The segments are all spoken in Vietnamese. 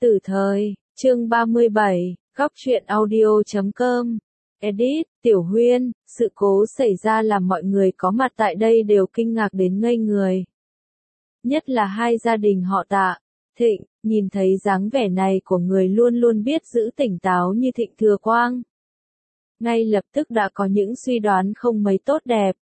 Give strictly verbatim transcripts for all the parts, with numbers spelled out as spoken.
Tử thời, chương ba mươi bảy, góc truyện audio chấm com. Edit, Tiểu Huyên, sự cố xảy ra làm mọi người có mặt tại đây đều kinh ngạc đến ngây người. Nhất là hai gia đình họ Tạ, Thịnh, nhìn thấy dáng vẻ này của người luôn luôn biết giữ tỉnh táo như Thịnh Thừa Quang. Ngay lập tức đã có những suy đoán không mấy tốt đẹp.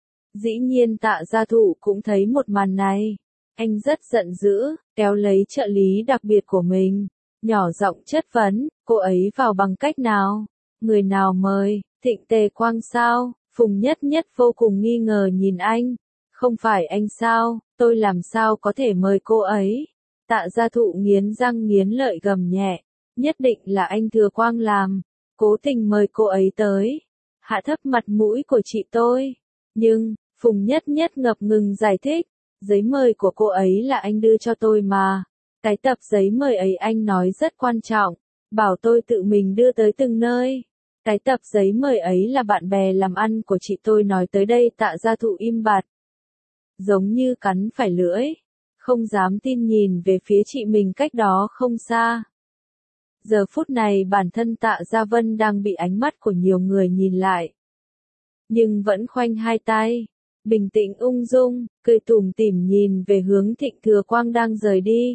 Dĩ nhiên Tạ Gia Thụ cũng thấy một màn này. Anh rất giận dữ, kéo lấy trợ lý đặc biệt của mình, nhỏ giọng chất vấn, cô ấy vào bằng cách nào? Người nào mời? Thịnh Tề Quang sao? Phùng Nhất Nhất vô cùng nghi ngờ nhìn anh. Không phải anh sao? Tôi làm sao có thể mời cô ấy? Tạ Gia Thụ nghiến răng nghiến lợi gầm nhẹ. Nhất định là anh Thừa Quang làm. Cố tình mời cô ấy tới. Hạ thấp mặt mũi của chị tôi. Nhưng, Phùng Nhất Nhất ngập ngừng giải thích. Giấy mời của cô ấy là anh đưa cho tôi mà. Cái tập giấy mời ấy anh nói rất quan trọng. Bảo tôi tự mình đưa tới từng nơi. Cái tập giấy mời ấy là bạn bè làm ăn của chị tôi nói tới đây. Tạ Gia Thụ im bặt. Giống như cắn phải lưỡi. Không dám tin nhìn về phía chị mình cách đó không xa. Giờ phút này bản thân Tạ Gia Vân đang bị ánh mắt của nhiều người nhìn lại. Nhưng vẫn khoanh hai tay. Bình tĩnh ung dung, cười tủm tỉm nhìn về hướng Thịnh Thừa Quang đang rời đi.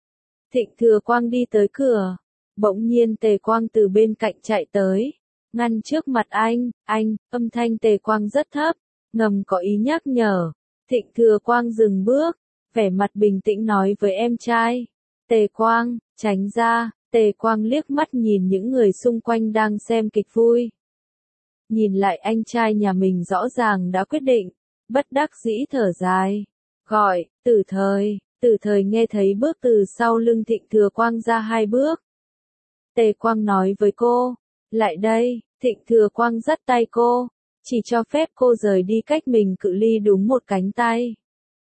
Thịnh Thừa Quang đi tới cửa. Bỗng nhiên Tề Quang từ bên cạnh chạy tới. Ngăn trước mặt anh, anh, âm thanh Tề Quang rất thấp, ngầm có ý nhắc nhở. Thịnh Thừa Quang dừng bước, vẻ mặt bình tĩnh nói với em trai. Tề Quang, tránh ra. Tề Quang liếc mắt nhìn những người xung quanh đang xem kịch vui. Nhìn lại anh trai nhà mình rõ ràng đã quyết định. Bất đắc dĩ thở dài. Gọi, Tử thời, Tử thời nghe thấy bước từ sau lưng Thịnh Thừa Quang ra hai bước. Tề Quang nói với cô, lại đây. Thịnh Thừa Quang dắt tay cô, chỉ cho phép cô rời đi cách mình cự ly đúng một cánh tay.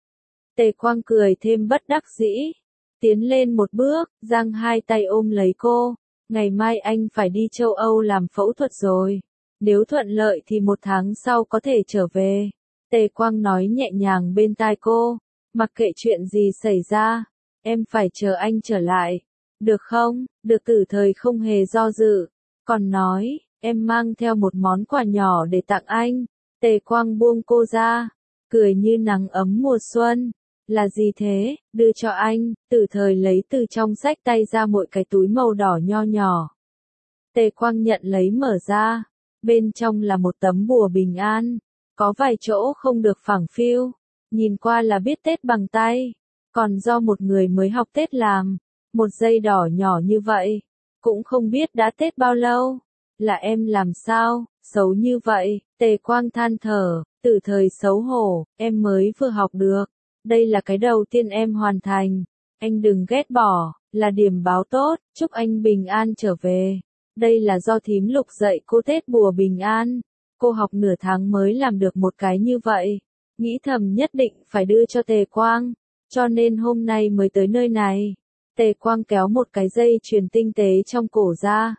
Tề Quang cười thêm bất đắc dĩ, tiến lên một bước, giang hai tay ôm lấy cô. Ngày mai anh phải đi châu Âu làm phẫu thuật rồi. Nếu thuận lợi thì một tháng sau có thể trở về. Tề Quang nói nhẹ nhàng bên tai cô, mặc kệ chuyện gì xảy ra, em phải chờ anh trở lại. Được không? Được. Tử thời không hề do dự, còn nói, em mang theo một món quà nhỏ để tặng anh. Tề Quang buông cô ra, cười như nắng ấm mùa xuân. Là gì thế? Đưa cho anh. Tử thời lấy từ trong xách tay ra một cái túi màu đỏ nho nhỏ. Tề Quang nhận lấy mở ra, bên trong là một tấm bùa bình an. Có vài chỗ không được phẳng phiu, nhìn qua là biết Tết bằng tay, còn do một người mới học Tết làm, một dây đỏ nhỏ như vậy, cũng không biết đã Tết bao lâu, là em làm sao, xấu như vậy. Tề Quang than thở, Tử thời xấu hổ, em mới vừa học được, đây là cái đầu tiên em hoàn thành, anh đừng ghét bỏ, là điểm báo tốt, chúc anh bình an trở về, đây là do thím Lục dạy cô Tết bùa bình an. Cô học nửa tháng mới làm được một cái như vậy, nghĩ thầm nhất định phải đưa cho Tề Quang, cho nên hôm nay mới tới nơi này. Tề Quang kéo một cái dây chuyền tinh tế trong cổ ra,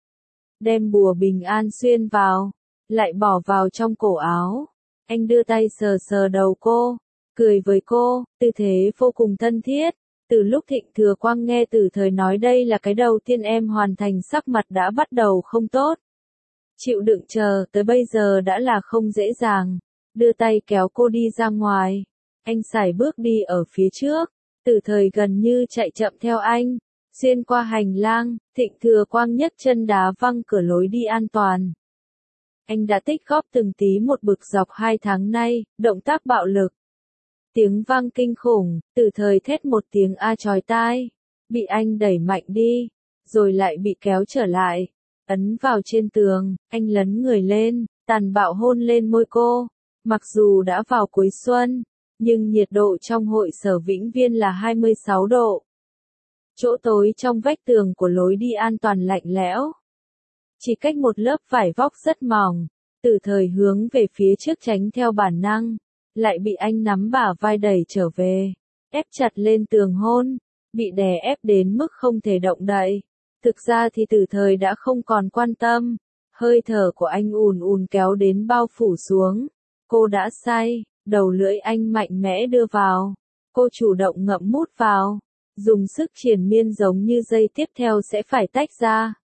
đem bùa bình an xuyên vào, lại bỏ vào trong cổ áo. Anh đưa tay sờ sờ đầu cô, cười với cô, tư thế vô cùng thân thiết. Từ lúc Thịnh Thừa Quang nghe Tử thời nói đây là cái đầu tiên em hoàn thành, sắc mặt đã bắt đầu không tốt. Chịu đựng chờ tới bây giờ đã là không dễ dàng, đưa tay kéo cô đi ra ngoài. Anh sải bước đi ở phía trước, Tử thời gần như chạy chậm theo anh, xuyên qua hành lang. Thịnh Thừa Quang nhấc chân đá văng cửa lối đi an toàn. Anh đã tích góp từng tí một bực dọc hai tháng nay, động tác bạo lực. Tiếng vang kinh khủng, Tử thời thét một tiếng a chói tai, bị anh đẩy mạnh đi, rồi lại bị kéo trở lại. Ấn vào trên tường, anh lấn người lên, tàn bạo hôn lên môi cô. Mặc dù đã vào cuối xuân, nhưng nhiệt độ trong hội sở Vĩnh Viên là hai mươi sáu độ. Chỗ tối trong vách tường của lối đi an toàn lạnh lẽo. Chỉ cách một lớp vải vóc rất mỏng, Tử thời hướng về phía trước tránh theo bản năng, lại bị anh nắm bả vai đẩy trở về, ép chặt lên tường hôn, bị đè ép đến mức không thể động đậy. Thực ra thì Tử thời đã không còn quan tâm, hơi thở của anh ùn ùn kéo đến bao phủ xuống. Cô đã say, đầu lưỡi anh mạnh mẽ đưa vào, cô chủ động ngậm mút vào, dùng sức triền miên giống như giây tiếp theo sẽ phải tách ra.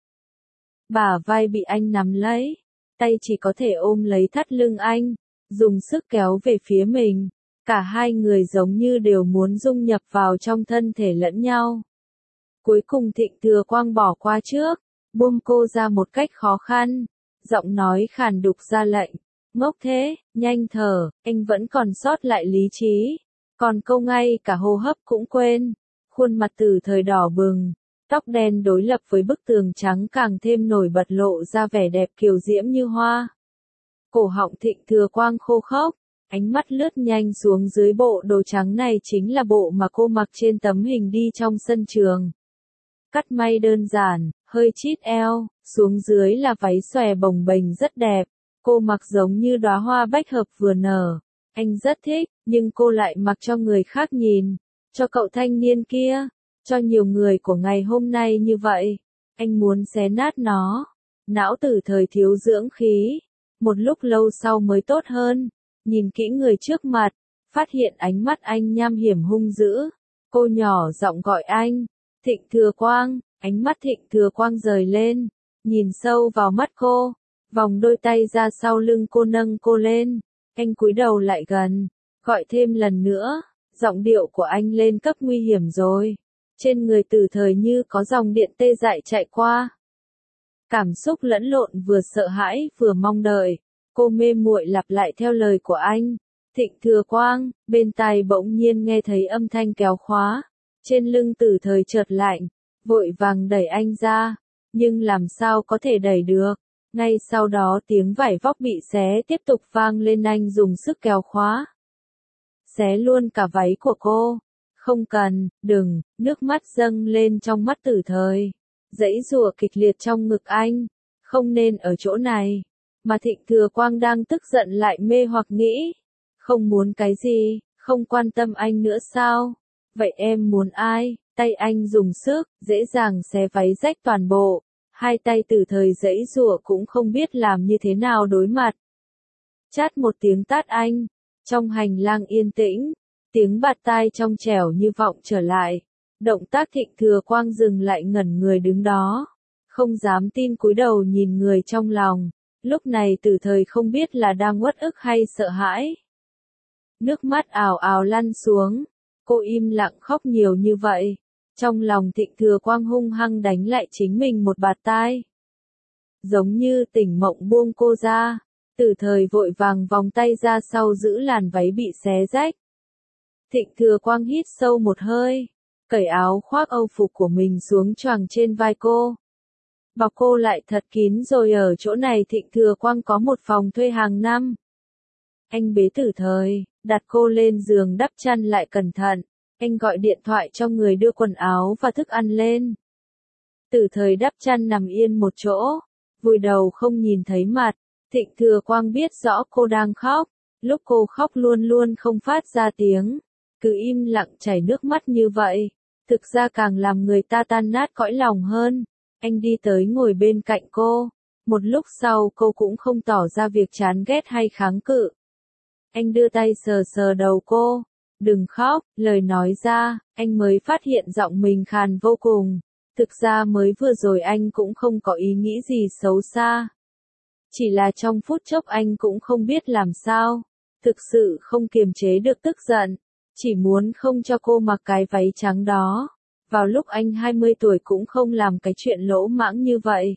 Bả vai bị anh nắm lấy, tay chỉ có thể ôm lấy thắt lưng anh, dùng sức kéo về phía mình. Cả hai người giống như đều muốn dung nhập vào trong thân thể lẫn nhau. Cuối cùng Thịnh Thừa Quang bỏ qua trước, buông cô ra một cách khó khăn, giọng nói khàn đục ra lệnh. Ngốc thế, nhanh thở, anh vẫn còn sót lại lý trí. Còn câu ngay cả hô hấp cũng quên. Khuôn mặt Từ Thời đỏ bừng, tóc đen đối lập với bức tường trắng càng thêm nổi bật lộ ra vẻ đẹp kiều diễm như hoa. Cổ họng Thịnh Thừa Quang khô khốc, ánh mắt lướt nhanh xuống dưới bộ đồ trắng này chính là bộ mà cô mặc trên tấm hình đi trong sân trường. Cắt may đơn giản, hơi chít eo, xuống dưới là váy xòe bồng bềnh rất đẹp. Cô mặc giống như đóa hoa bách hợp vừa nở. Anh rất thích, nhưng cô lại mặc cho người khác nhìn. Cho cậu thanh niên kia, cho nhiều người của ngày hôm nay như vậy. Anh muốn xé nát nó. Não Từ Thời thiếu dưỡng khí. Một lúc lâu sau mới tốt hơn. Nhìn kỹ người trước mặt, phát hiện ánh mắt anh nham hiểm hung dữ. Cô nhỏ giọng gọi anh. Thịnh Thừa Quang, ánh mắt Thịnh Thừa Quang rời lên. Nhìn sâu vào mắt cô. Vòng đôi tay ra sau lưng cô nâng cô lên. Anh cúi đầu lại gần. Gọi thêm lần nữa. Giọng điệu của anh lên cấp nguy hiểm rồi. Trên người Từ Thời như có dòng điện tê dại chạy qua. Cảm xúc lẫn lộn vừa sợ hãi vừa mong đợi. Cô mê muội lặp lại theo lời của anh. Thịnh Thừa Quang, bên tai bỗng nhiên nghe thấy âm thanh kéo khóa. Trên lưng Từ Thời chợt lạnh. Vội vàng đẩy anh ra. Nhưng làm sao có thể đẩy được. Ngay sau đó tiếng vải vóc bị xé tiếp tục vang lên, anh dùng sức kéo khóa. Xé luôn cả váy của cô. Không cần, đừng, nước mắt dâng lên trong mắt Từ Thời. Giãy giụa kịch liệt trong ngực anh. Không nên ở chỗ này. Mà Thịnh Thừa Quang đang tức giận lại mê hoặc nghĩ. Không muốn cái gì, không quan tâm anh nữa sao? Vậy em muốn ai? Tay anh dùng sức, dễ dàng xé váy rách toàn bộ. Hai tay Từ Thời giãy giụa cũng không biết làm như thế nào đối mặt. Chát một tiếng tát anh. Trong hành lang yên tĩnh, tiếng bạt tai trong trẻo như vọng trở lại. Động tác Thịnh Thừa Quang dừng lại ngẩn người đứng đó. Không dám tin cúi đầu nhìn người trong lòng. Lúc này Từ Thời không biết là đang uất ức hay sợ hãi. Nước mắt ào ào lăn xuống. Cô im lặng khóc nhiều như vậy. Trong lòng Thịnh Thừa Quang hung hăng đánh lại chính mình một bạt tai. Giống như tỉnh mộng buông cô ra. Từ Thời vội vàng vòng tay ra sau giữ làn váy bị xé rách. Thịnh Thừa Quang hít sâu một hơi. Cởi áo khoác âu phục của mình xuống choàng trên vai cô. Bọc cô lại thật kín rồi. Ở chỗ này Thịnh Thừa Quang có một phòng thuê hàng năm. Anh bế Từ Thời, đặt cô lên giường đắp chăn lại cẩn thận. Anh gọi điện thoại cho người đưa quần áo và thức ăn lên. Từ Thời đắp chăn nằm yên một chỗ, vùi đầu không nhìn thấy mặt. Thịnh Thừa Quang biết rõ cô đang khóc. Lúc cô khóc luôn luôn không phát ra tiếng. Cứ im lặng chảy nước mắt như vậy. Thực ra càng làm người ta tan nát cõi lòng hơn. Anh đi tới ngồi bên cạnh cô. Một lúc sau cô cũng không tỏ ra việc chán ghét hay kháng cự. Anh đưa tay sờ sờ đầu cô. Đừng khóc, lời nói ra, anh mới phát hiện giọng mình khàn vô cùng. Thực ra mới vừa rồi anh cũng không có ý nghĩ gì xấu xa. Chỉ là trong phút chốc anh cũng không biết làm sao. Thực sự không kiềm chế được tức giận. Chỉ muốn không cho cô mặc cái váy trắng đó. Vào lúc anh hai mươi tuổi cũng không làm cái chuyện lỗ mãng như vậy.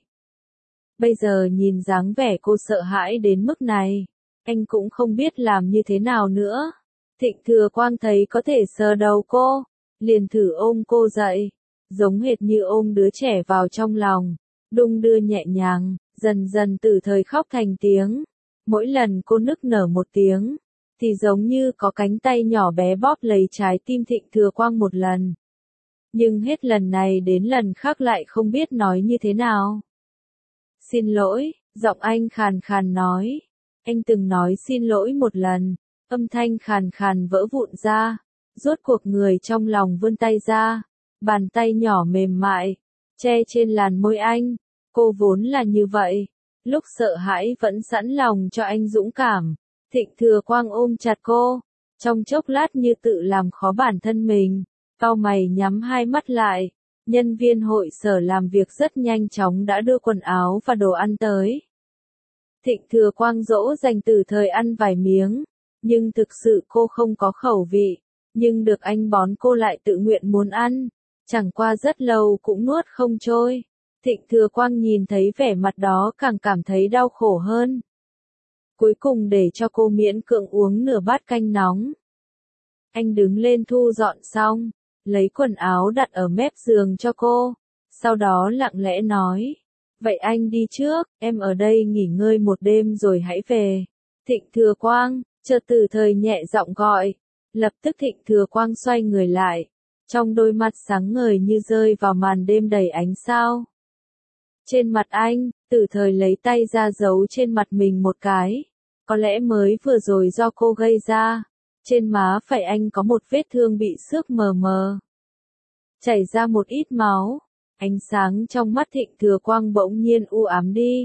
Bây giờ nhìn dáng vẻ cô sợ hãi đến mức này. Anh cũng không biết làm như thế nào nữa. Thịnh Thừa Quang thấy có thể sờ đầu cô. Liền thử ôm cô dậy. Giống hệt như ôm đứa trẻ vào trong lòng. Đung đưa nhẹ nhàng. Dần dần Từ Thời khóc thành tiếng. Mỗi lần cô nức nở một tiếng. Thì giống như có cánh tay nhỏ bé bóp lấy trái tim Thịnh Thừa Quang một lần. Nhưng hết lần này đến lần khác lại không biết nói như thế nào. Xin lỗi, giọng anh khàn khàn nói. Anh từng nói xin lỗi một lần. Âm thanh khàn khàn vỡ vụn ra. Rốt cuộc người trong lòng vươn tay ra. Bàn tay nhỏ mềm mại. Che trên làn môi anh. Cô vốn là như vậy. Lúc sợ hãi vẫn sẵn lòng cho anh dũng cảm. Thịnh Thừa Quang ôm chặt cô. Trong chốc lát như tự làm khó bản thân mình. Cau mày nhắm hai mắt lại. Nhân viên hội sở làm việc rất nhanh chóng đã đưa quần áo và đồ ăn tới. Thịnh Thừa Quang dỗ dành Từ Thời ăn vài miếng, nhưng thực sự cô không có khẩu vị, nhưng được anh bón cô lại tự nguyện muốn ăn, chẳng qua rất lâu cũng nuốt không trôi. Thịnh Thừa Quang nhìn thấy vẻ mặt đó càng cảm thấy đau khổ hơn. Cuối cùng để cho cô miễn cưỡng uống nửa bát canh nóng. Anh đứng lên thu dọn xong, lấy quần áo đặt ở mép giường cho cô, sau đó lặng lẽ nói, vậy anh đi trước, em ở đây nghỉ ngơi một đêm rồi hãy về. Thịnh Thừa Quang, chợt Từ Thời nhẹ giọng gọi, lập tức Thịnh Thừa Quang xoay người lại, trong đôi mắt sáng ngời như rơi vào màn đêm đầy ánh sao. Trên mặt anh, Từ Thời lấy tay ra giấu trên mặt mình một cái, có lẽ mới vừa rồi do cô gây ra. Trên má phải anh có một vết thương bị xước mờ mờ, chảy ra một ít máu. Ánh sáng trong mắt Thịnh Thừa Quang bỗng nhiên u ám đi.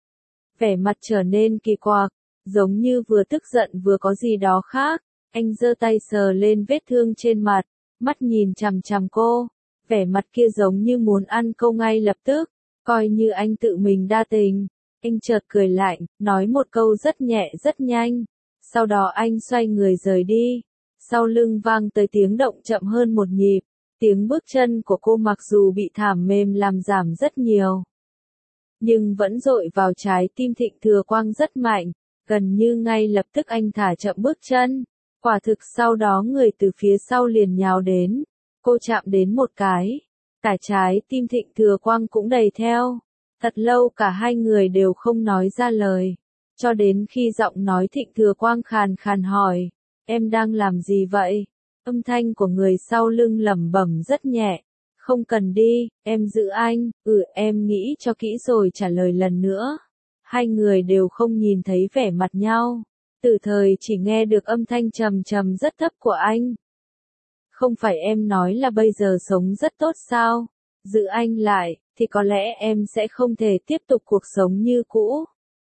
Vẻ mặt trở nên kỳ quặc, giống như vừa tức giận vừa có gì đó khác. Anh giơ tay sờ lên vết thương trên mặt, mắt nhìn chằm chằm cô. Vẻ mặt kia giống như muốn ăn cô ngay lập tức, coi như anh tự mình đa tình. Anh chợt cười lạnh, nói một câu rất nhẹ rất nhanh. Sau đó anh xoay người rời đi. Sau lưng vang tới tiếng động chậm hơn một nhịp. Tiếng bước chân của cô mặc dù bị thảm mềm làm giảm rất nhiều, nhưng vẫn dội vào trái tim Thịnh Thừa Quang rất mạnh. Gần như ngay lập tức anh thả chậm bước chân. Quả thực sau đó người từ phía sau liền nhào đến. Cô chạm đến một cái, cả trái tim Thịnh Thừa Quang cũng đầy theo. Thật lâu cả hai người đều không nói ra lời. Cho đến khi giọng nói Thịnh Thừa Quang khàn khàn hỏi, em đang làm gì vậy? Âm thanh của người sau lưng lẩm bẩm rất nhẹ, không cần đi, em giữ anh, ừ em nghĩ cho kỹ rồi trả lời lần nữa. Hai người đều không nhìn thấy vẻ mặt nhau, Từ Thời chỉ nghe được âm thanh trầm trầm rất thấp của anh. Không phải em nói là bây giờ sống rất tốt sao? Giữ anh lại, thì có lẽ em sẽ không thể tiếp tục cuộc sống như cũ.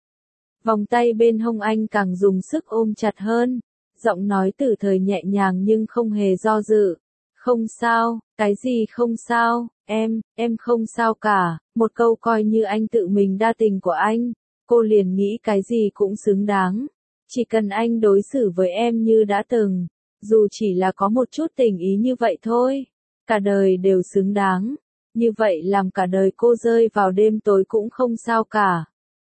Vòng tay bên hông anh càng dùng sức ôm chặt hơn, giọng nói Từ Thời nhẹ nhàng nhưng không hề do dự. Không sao, cái gì không sao, em, em không sao cả, một câu coi như anh tự mình đa tình của anh, cô liền nghĩ cái gì cũng xứng đáng. Chỉ cần anh đối xử với em như đã từng, dù chỉ là có một chút tình ý như vậy thôi, cả đời đều xứng đáng. Như vậy làm cả đời cô rơi vào đêm tối cũng không sao cả.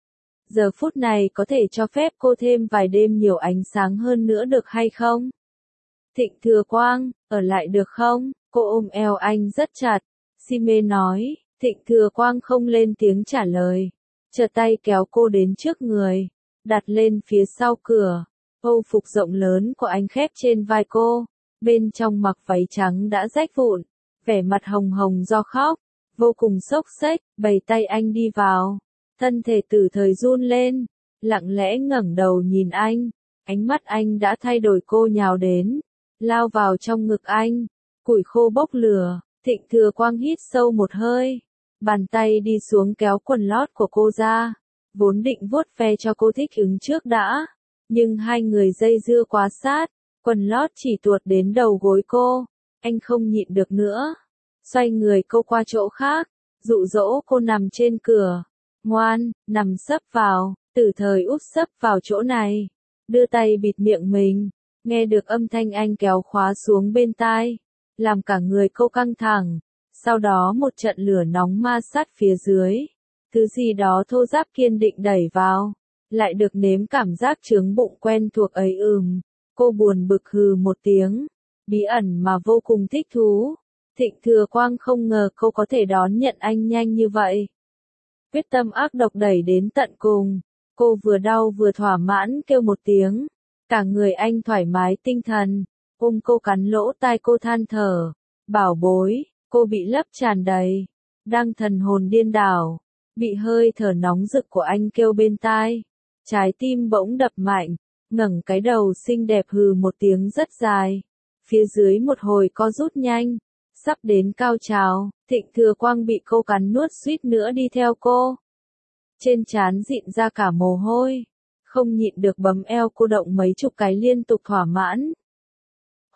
Giờ phút này có thể cho phép cô thêm vài đêm nhiều ánh sáng hơn nữa được hay không? Thịnh Thừa Quang, ở lại được không? Cô ôm eo anh rất chặt. Si mê nói, Thịnh Thừa Quang không lên tiếng trả lời. Chợt tay kéo cô đến trước người, đặt lên phía sau cửa. Âu phục rộng lớn của anh khép trên vai cô. Bên trong mặc váy trắng đã rách vụn, vẻ mặt hồng hồng do khóc, vô cùng xốc xếch, bày tay anh đi vào. Thân thể Từ Thời run lên, lặng lẽ ngẩng đầu nhìn anh, ánh mắt anh đã thay đổi. Cô nhào đến, lao vào trong ngực anh, củi khô bốc lửa. Thịnh Thừa Quang hít sâu một hơi, bàn tay đi xuống kéo quần lót của cô ra, vốn định vuốt ve cho cô thích ứng trước đã, nhưng hai người dây dưa quá sát, quần lót chỉ tuột đến đầu gối cô, anh không nhịn được nữa, xoay người cô qua chỗ khác, dụ dỗ cô nằm trên cửa. Ngoan, nằm sấp vào. Từ Thời úp sấp vào chỗ này, đưa tay bịt miệng mình, nghe được âm thanh anh kéo khóa xuống bên tai, làm cả người cô căng thẳng. Sau đó một trận lửa nóng ma sát phía dưới, thứ gì đó thô ráp kiên định đẩy vào, lại được nếm cảm giác trướng bụng quen thuộc ấy. Ừm, cô buồn bực hừ một tiếng, bí ẩn mà vô cùng thích thú. Thịnh Thừa Quang không ngờ cô có thể đón nhận anh nhanh như vậy. Quyết tâm ác độc đẩy đến tận cùng, cô vừa đau vừa thỏa mãn kêu một tiếng, cả người anh thoải mái tinh thần, ôm cô cắn lỗ tai cô than thở, bảo bối, cô bị lấp tràn đầy, đang thần hồn điên đảo, bị hơi thở nóng rực của anh kêu bên tai, trái tim bỗng đập mạnh, ngẩng cái đầu xinh đẹp hừ một tiếng rất dài, phía dưới một hồi co rút nhanh. Sắp đến cao trào, Thịnh Thừa Quang bị cô cắn nuốt suýt nữa đi theo cô. Trên trán dịn ra cả mồ hôi, không nhịn được bấm eo cô động mấy chục cái liên tục thỏa mãn.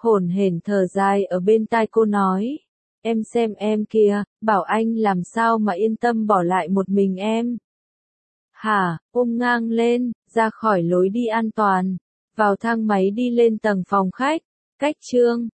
hổn hển thở dài ở bên tai cô nói. Em xem em kìa, bảo anh làm sao mà yên tâm bỏ lại một mình em. Hả, ôm ngang lên, ra khỏi lối đi an toàn, vào thang máy đi lên tầng phòng khách, cách Trương